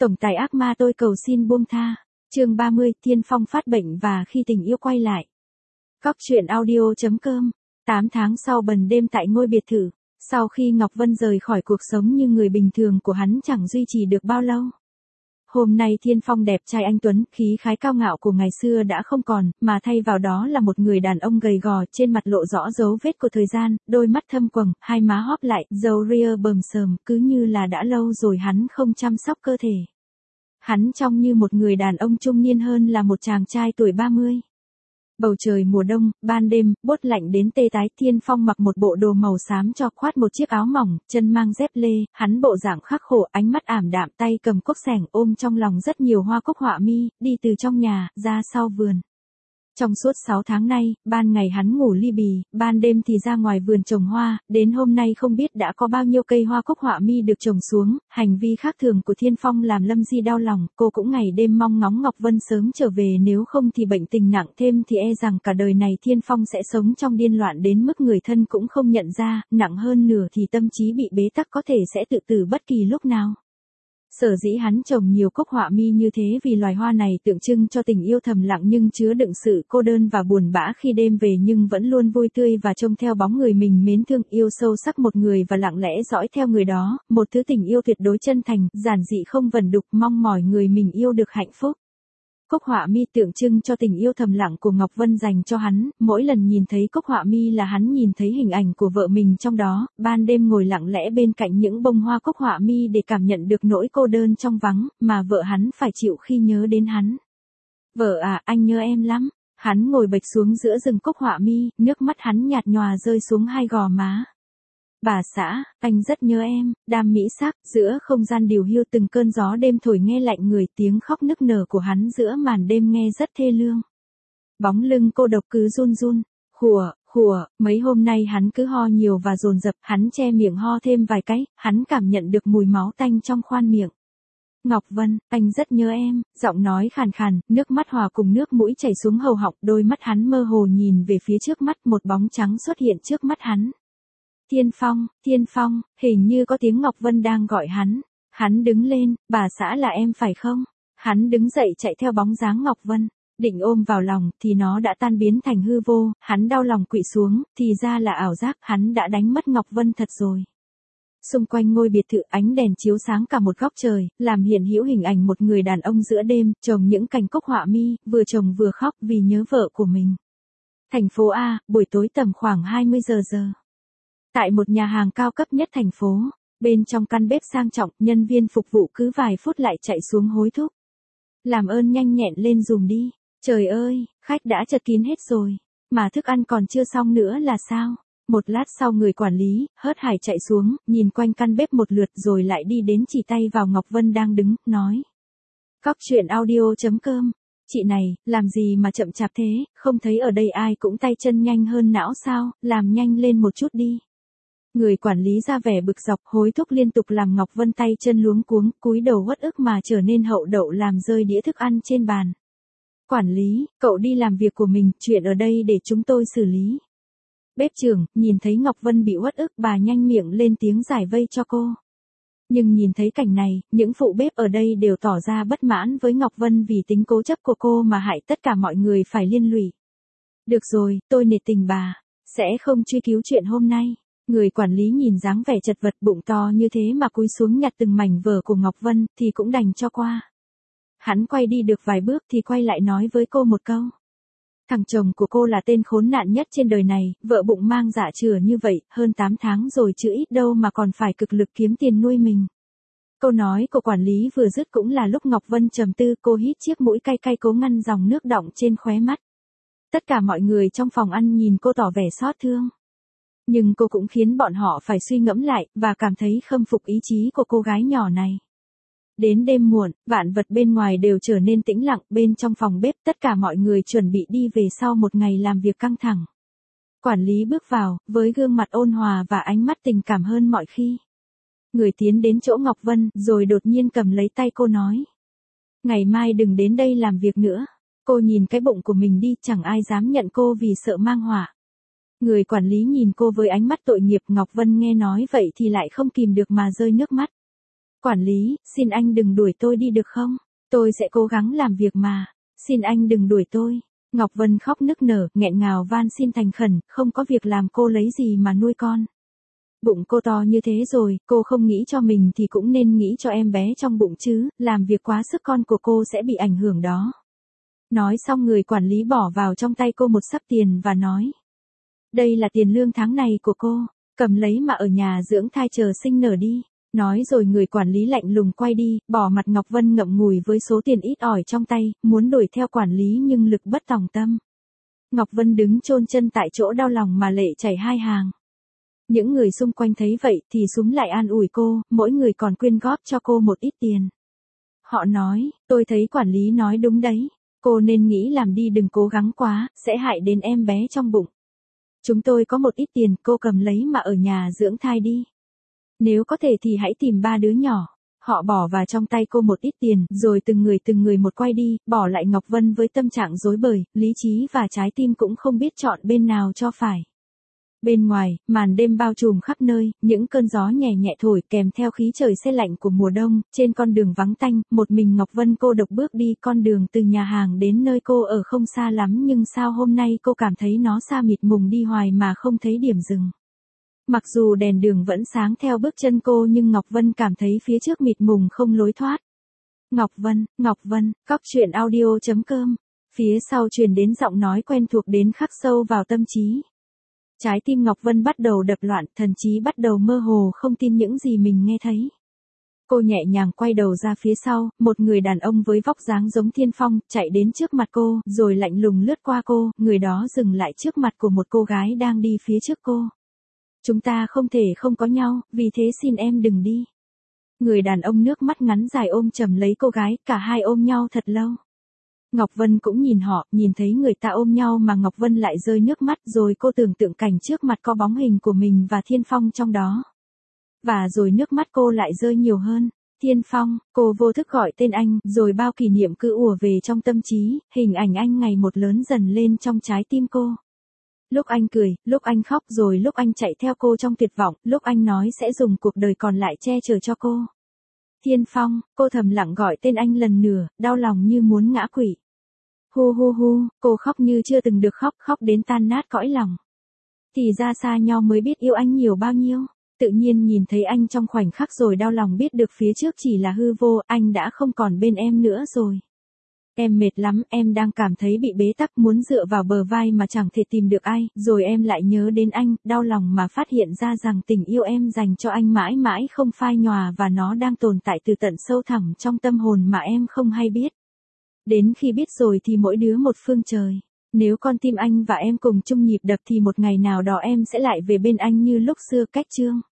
Tổng tài ác ma tôi cầu xin buông tha. Chương 30, Tiên Phong phát bệnh và khi tình yêu quay lại. Góc truyện audio.com. 8 tháng sau bần đêm tại ngôi biệt thự, sau khi Ngọc Vân rời khỏi cuộc sống như người bình thường của hắn chẳng duy trì được bao lâu. Hôm nay Thiên Phong đẹp trai anh tuấn, khí khái cao ngạo của ngày xưa đã không còn, mà thay vào đó là một người đàn ông gầy gò, trên mặt lộ rõ dấu vết của thời gian, đôi mắt thâm quầng, hai má hóp lại, râu ria bờm sờm, cứ như là đã lâu rồi hắn không chăm sóc cơ thể. Hắn trông như một người đàn ông trung niên hơn là một chàng trai tuổi 30. Bầu trời mùa đông, ban đêm, buốt lạnh đến tê tái, Thiên Phong mặc một bộ đồ màu xám cho khoát một chiếc áo mỏng, chân mang dép lê, hắn bộ dạng khắc khổ, ánh mắt ảm đạm, tay cầm cuốc xẻng, ôm trong lòng rất nhiều hoa cúc họa mi, đi từ trong nhà, ra sau vườn. Trong suốt 6 tháng nay, ban ngày hắn ngủ li bì, ban đêm thì ra ngoài vườn trồng hoa, đến hôm nay không biết đã có bao nhiêu cây hoa cúc họa mi được trồng xuống, hành vi khác thường của Thiên Phong làm Lâm Di đau lòng, cô cũng ngày đêm mong ngóng Ngọc Vân sớm trở về, nếu không thì bệnh tình nặng thêm thì e rằng cả đời này Thiên Phong sẽ sống trong điên loạn đến mức người thân cũng không nhận ra, nặng hơn nửa thì tâm trí bị bế tắc, có thể sẽ tự tử bất kỳ lúc nào. Sở dĩ hắn trồng nhiều cúc họa mi như thế vì loài hoa này tượng trưng cho tình yêu thầm lặng nhưng chứa đựng sự cô đơn và buồn bã khi đêm về, nhưng vẫn luôn vui tươi và trông theo bóng người mình mến thương, yêu sâu sắc một người và lặng lẽ dõi theo người đó, một thứ tình yêu tuyệt đối chân thành, giản dị không vẩn đục, mong mỏi người mình yêu được hạnh phúc. Cúc họa mi tượng trưng cho tình yêu thầm lặng của Ngọc Vân dành cho hắn, mỗi lần nhìn thấy cúc họa mi là hắn nhìn thấy hình ảnh của vợ mình trong đó, ban đêm ngồi lặng lẽ bên cạnh những bông hoa cúc họa mi để cảm nhận được nỗi cô đơn trong vắng, mà vợ hắn phải chịu khi nhớ đến hắn. Vợ à, anh nhớ em lắm. Hắn ngồi bệt xuống giữa rừng cúc họa mi, nước mắt hắn nhạt nhòa rơi xuống hai gò má. Bà xã, anh rất nhớ em, đam mỹ sắc, giữa không gian điều hiu từng cơn gió đêm thổi nghe lạnh người, tiếng khóc nức nở của hắn giữa màn đêm nghe rất thê lương. Bóng lưng cô độc cứ run run, khùa, mấy hôm nay hắn cứ ho nhiều và dồn dập, hắn che miệng ho thêm vài cái, hắn cảm nhận được mùi máu tanh trong khoang miệng. Ngọc Vân, anh rất nhớ em, giọng nói khàn khàn, nước mắt hòa cùng nước mũi chảy xuống hầu họng, đôi mắt hắn mơ hồ nhìn về phía trước mắt, một bóng trắng xuất hiện trước mắt hắn. Thiên Phong, hình như có tiếng Ngọc Vân đang gọi hắn. Hắn đứng lên, bà xã là em phải không? Hắn đứng dậy chạy theo bóng dáng Ngọc Vân, định ôm vào lòng thì nó đã tan biến thành hư vô, hắn đau lòng quỵ xuống, thì ra là ảo giác, hắn đã đánh mất Ngọc Vân thật rồi. Xung quanh ngôi biệt thự ánh đèn chiếu sáng cả một góc trời, làm hiện hữu hình ảnh một người đàn ông giữa đêm, trồng những cành cúc họa mi, vừa trồng vừa khóc vì nhớ vợ của mình. Thành phố A, buổi tối tầm khoảng 20 giờ. Tại một nhà hàng cao cấp nhất thành phố, bên trong căn bếp sang trọng, nhân viên phục vụ cứ vài phút lại chạy xuống hối thúc. Làm ơn nhanh nhẹn lên giùm đi. Trời ơi, khách đã chật kín hết rồi, mà thức ăn còn chưa xong nữa là sao? Một lát sau người quản lý, hớt hải chạy xuống, nhìn quanh căn bếp một lượt rồi lại đi đến chỉ tay vào Ngọc Vân đang đứng, nói. Góc truyện audio.com. Chị này, làm gì mà chậm chạp thế, không thấy ở đây ai cũng tay chân nhanh hơn não sao, làm nhanh lên một chút đi. Người quản lý ra vẻ bực dọc, hối thúc liên tục làm Ngọc Vân tay chân luống cuống, cúi đầu uất ức mà trở nên hậu đậu, làm rơi đĩa thức ăn trên bàn. Quản lý, cậu đi làm việc của mình, chuyện ở đây để chúng tôi xử lý. Bếp trưởng, nhìn thấy Ngọc Vân bị uất ức, bà nhanh miệng lên tiếng giải vây cho cô. Nhưng nhìn thấy cảnh này, những phụ bếp ở đây đều tỏ ra bất mãn với Ngọc Vân vì tính cố chấp của cô mà hại tất cả mọi người phải liên lụy. Được rồi, tôi nể tình bà, sẽ không truy cứu chuyện hôm nay. Người quản lý nhìn dáng vẻ chật vật bụng to như thế mà cúi xuống nhặt từng mảnh vở của Ngọc Vân thì cũng đành cho qua. Hắn quay đi được vài bước thì quay lại nói với cô một câu. Thằng chồng của cô là tên khốn nạn nhất trên đời này, vợ bụng mang dạ chửa như vậy, hơn 8 tháng rồi chứ ít đâu mà còn phải cực lực kiếm tiền nuôi mình. Câu nói của quản lý vừa dứt cũng là lúc Ngọc Vân trầm tư, cô hít chiếc mũi cay cay cố ngăn dòng nước đọng trên khóe mắt. Tất cả mọi người trong phòng ăn nhìn cô tỏ vẻ xót thương. Nhưng cô cũng khiến bọn họ phải suy ngẫm lại, và cảm thấy khâm phục ý chí của cô gái nhỏ này. Đến đêm muộn, vạn vật bên ngoài đều trở nên tĩnh lặng, bên trong phòng bếp tất cả mọi người chuẩn bị đi về sau một ngày làm việc căng thẳng. Quản lý bước vào, với gương mặt ôn hòa và ánh mắt tình cảm hơn mọi khi. Người tiến đến chỗ Ngọc Vân, rồi đột nhiên cầm lấy tay cô nói. Ngày mai đừng đến đây làm việc nữa. Cô nhìn cái bụng của mình đi, chẳng ai dám nhận cô vì sợ mang họa. Người quản lý nhìn cô với ánh mắt tội nghiệp, Ngọc Vân nghe nói vậy thì lại không kìm được mà rơi nước mắt. Quản lý, xin anh đừng đuổi tôi đi được không? Tôi sẽ cố gắng làm việc mà. Xin anh đừng đuổi tôi. Ngọc Vân khóc nức nở, nghẹn ngào van xin thành khẩn, không có việc làm cô lấy gì mà nuôi con. Bụng cô to như thế rồi, cô không nghĩ cho mình thì cũng nên nghĩ cho em bé trong bụng chứ, làm việc quá sức con của cô sẽ bị ảnh hưởng đó. Nói xong người quản lý bỏ vào trong tay cô một xấp tiền và nói. Đây là tiền lương tháng này của cô, cầm lấy mà ở nhà dưỡng thai chờ sinh nở đi. Nói rồi người quản lý lạnh lùng quay đi, bỏ mặt Ngọc Vân ngậm ngùi với số tiền ít ỏi trong tay, muốn đuổi theo quản lý nhưng lực bất tòng tâm. Ngọc Vân đứng chôn chân tại chỗ đau lòng mà lệ chảy hai hàng. Những người xung quanh thấy vậy thì xúm lại an ủi cô, mỗi người còn quyên góp cho cô một ít tiền. Họ nói, tôi thấy quản lý nói đúng đấy, cô nên nghĩ làm đi đừng cố gắng quá, sẽ hại đến em bé trong bụng. Chúng tôi có một ít tiền, cô cầm lấy mà ở nhà dưỡng thai đi. Nếu có thể thì hãy tìm 3 đứa nhỏ. Họ bỏ vào trong tay cô một ít tiền, rồi từng người một quay đi, bỏ lại Ngọc Vân với tâm trạng rối bời, lý trí và trái tim cũng không biết chọn bên nào cho phải. Bên ngoài, màn đêm bao trùm khắp nơi, những cơn gió nhẹ nhẹ thổi kèm theo khí trời se lạnh của mùa đông, trên con đường vắng tanh, một mình Ngọc Vân cô độc bước đi con đường từ nhà hàng đến nơi cô ở không xa lắm nhưng sao hôm nay cô cảm thấy nó xa mịt mùng đi hoài mà không thấy điểm dừng. Mặc dù đèn đường vẫn sáng theo bước chân cô nhưng Ngọc Vân cảm thấy phía trước mịt mùng không lối thoát. Ngọc Vân, cóc truyện audio.com. Phía sau truyền đến giọng nói quen thuộc đến khắc sâu vào tâm trí. Trái tim Ngọc Vân bắt đầu đập loạn, thần trí bắt đầu mơ hồ không tin những gì mình nghe thấy. Cô nhẹ nhàng quay đầu ra phía sau, một người đàn ông với vóc dáng giống Thiên Phong, chạy đến trước mặt cô, rồi lạnh lùng lướt qua cô, người đó dừng lại trước mặt của một cô gái đang đi phía trước cô. Chúng ta không thể không có nhau, vì thế xin em đừng đi. Người đàn ông nước mắt ngắn dài ôm chầm lấy cô gái, cả hai ôm nhau thật lâu. Ngọc Vân cũng nhìn họ, nhìn thấy người ta ôm nhau mà Ngọc Vân lại rơi nước mắt rồi cô tưởng tượng cảnh trước mặt có bóng hình của mình và Thiên Phong trong đó. Và rồi nước mắt cô lại rơi nhiều hơn. Thiên Phong, cô vô thức gọi tên anh, rồi bao kỷ niệm cứ ùa về trong tâm trí, hình ảnh anh ngày một lớn dần lên trong trái tim cô. Lúc anh cười, lúc anh khóc rồi lúc anh chạy theo cô trong tuyệt vọng, lúc anh nói sẽ dùng cuộc đời còn lại che chở cho cô. Thiên Phong, cô thầm lặng gọi tên anh lần nữa, đau lòng như muốn ngã quỵ. Hu hu hu, cô khóc như chưa từng được khóc, khóc đến tan nát cõi lòng. Thì ra xa nhau mới biết yêu anh nhiều bao nhiêu. Tự nhiên nhìn thấy anh trong khoảnh khắc rồi đau lòng biết được phía trước chỉ là hư vô, anh đã không còn bên em nữa rồi. Em mệt lắm, em đang cảm thấy bị bế tắc muốn dựa vào bờ vai mà chẳng thể tìm được ai, rồi em lại nhớ đến anh, đau lòng mà phát hiện ra rằng tình yêu em dành cho anh mãi mãi không phai nhòa và nó đang tồn tại từ tận sâu thẳm trong tâm hồn mà em không hay biết. Đến khi biết rồi thì mỗi đứa một phương trời. Nếu con tim anh và em cùng chung nhịp đập thì một ngày nào đó em sẽ lại về bên anh như lúc xưa. Cách chương